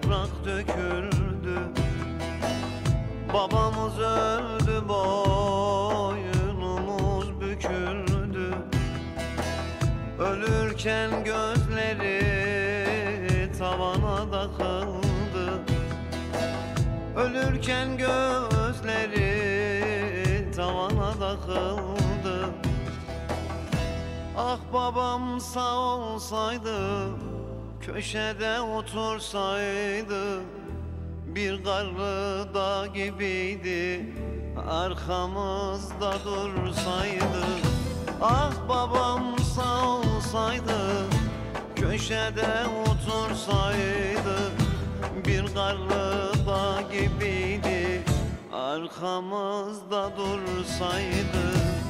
yaprak döküldü. Babamız öldü, boynumuz büküldü. Ölürken gözleri tavana takıldı. Ölürken gözleri tavana takıldı. Ah babam sağ olsaydı, köşede otursaydı, bir karlı dağ gibiydi, arkamızda dursaydı. Ah babam sağ olsaydı, köşede otursaydı, bir karlı dağ gibiydi, arkamızda dursaydı.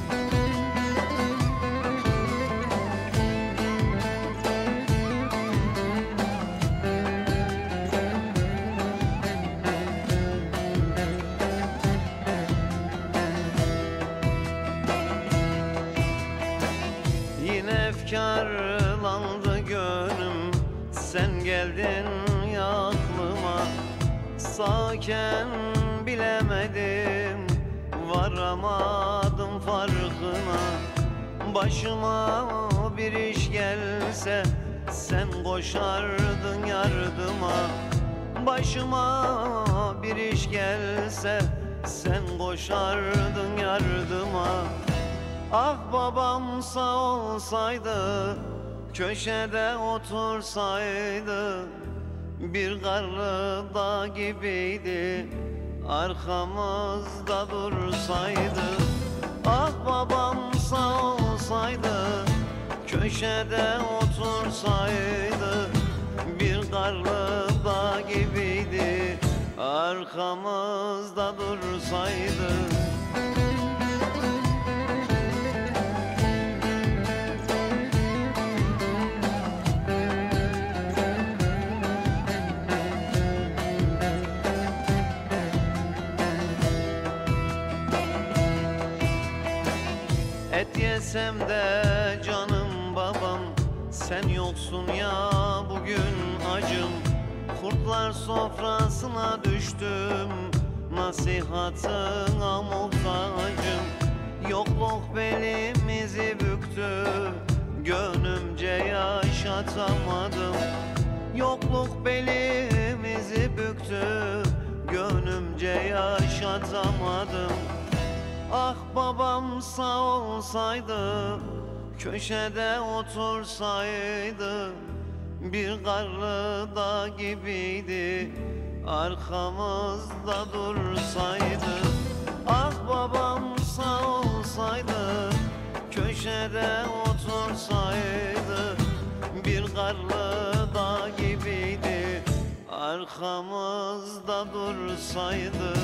Yine efkarlandı gönlüm, sen geldin ya aklıma. Sağken bilemedim, varamadım farkına. Başıma bir iş gelse, sen koşardın yardıma. Başıma bir iş gelse, sen koşardın yardıma. Ah babam sağ olsaydı, köşede otursaydı, bir karlı dağ gibiydi, arkamızda dursaydı. Ah babam sağ olsaydı, köşede otursaydı, bir karlı dağ gibiydi, arkamızda dursaydı. Et yesem de canım babam, sen yoksun ya bugün acım. Kurtlar sofrasına düştüm, nasihatına muhtacım. Yokluk belimizi büktü, gönlümce yaşatamadım. Yokluk belimizi büktü, gönlümce yaşatamadım. Ah babam sağ olsaydı, köşede otursaydı, bir karlı dağ gibiydi, arkamızda dursaydı. Ah babam sağ olsaydı, köşede otursaydı, bir karlı dağ gibiydi, arkamızda dursaydı.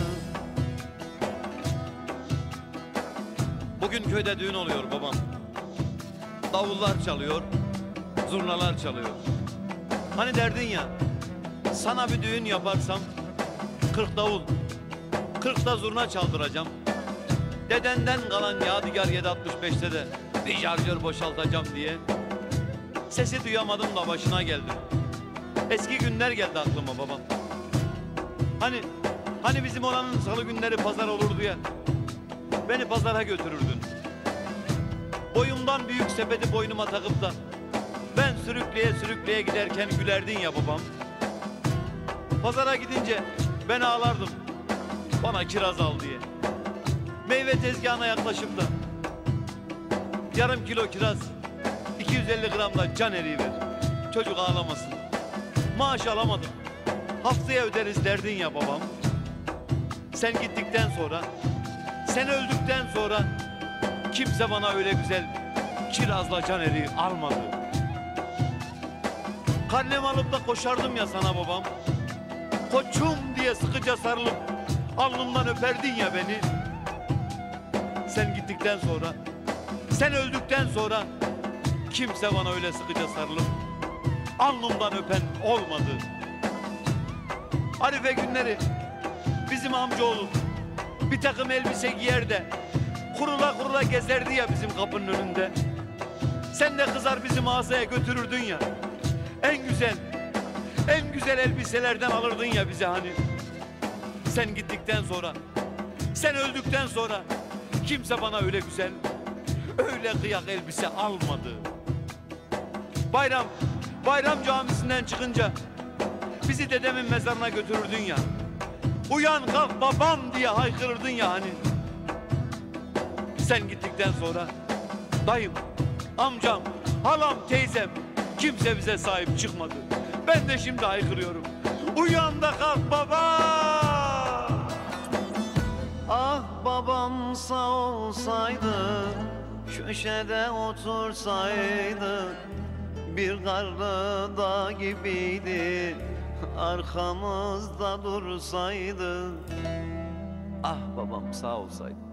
Bugün köyde düğün oluyor babam. Davullar çalıyor, zurnalar çalıyor. Hani derdin ya, sana bir düğün yaparsam 40 davul, 40 da zurna çaldıracağım. Dedenden kalan yadigar 765'te de bir şarjör boşaltacağım diye. Sesi duyamadım da başına geldi. Eski günler geldi aklıma babam. Hani bizim olanın salı günleri pazar olurdu ya. Beni pazara götürürdün. Boyumdan büyük sepeti boynuma takıp da ben sürükleye sürükleye giderken gülerdin ya babam. Pazara gidince ben ağlardım, bana kiraz al diye. Meyve tezgahına yaklaşıp da yarım kilo kiraz, 250 gram da can eriği ver, çocuk ağlamasın. Maaş alamadım, haftaya öderiz derdin ya babam. Sen gittikten sonra, sen öldükten sonra kimse bana öyle güzel kirazla can eriği almadı. Karnem alıp da koşardım ya sana babam. Koçum diye sıkıca sarılıp alnımdan öperdin ya beni. Sen gittikten sonra, sen öldükten sonra kimse bana öyle sıkıca sarılıp alnımdan öpen olmadı. Arife günleri bizim amcaoğlu bir takım elbise giyer de kurula kurula gezerdi ya bizim kapının önünde. Sen de kızar bizi mağazaya götürürdün ya. En güzel, En güzel elbiselerden alırdın ya bize hani. Sen gittikten sonra, sen öldükten sonra kimse bana öyle güzel, öyle kıyak elbise almadı. Bayram camisinden çıkınca bizi dedemin mezarına götürürdün ya. Uyan kalk babam diye haykırırdın ya hani. Sen gittikten sonra dayım, amcam, halam, teyzem kimse bize sahip çıkmadı. Ben de şimdi haykırıyorum. Uyan da kalk baba. Ah babam sağ olsaydı, köşede otursaydı, bir karlı dağ gibiydi, arkamızda dursaydı. Ah babam sağ olsaydı.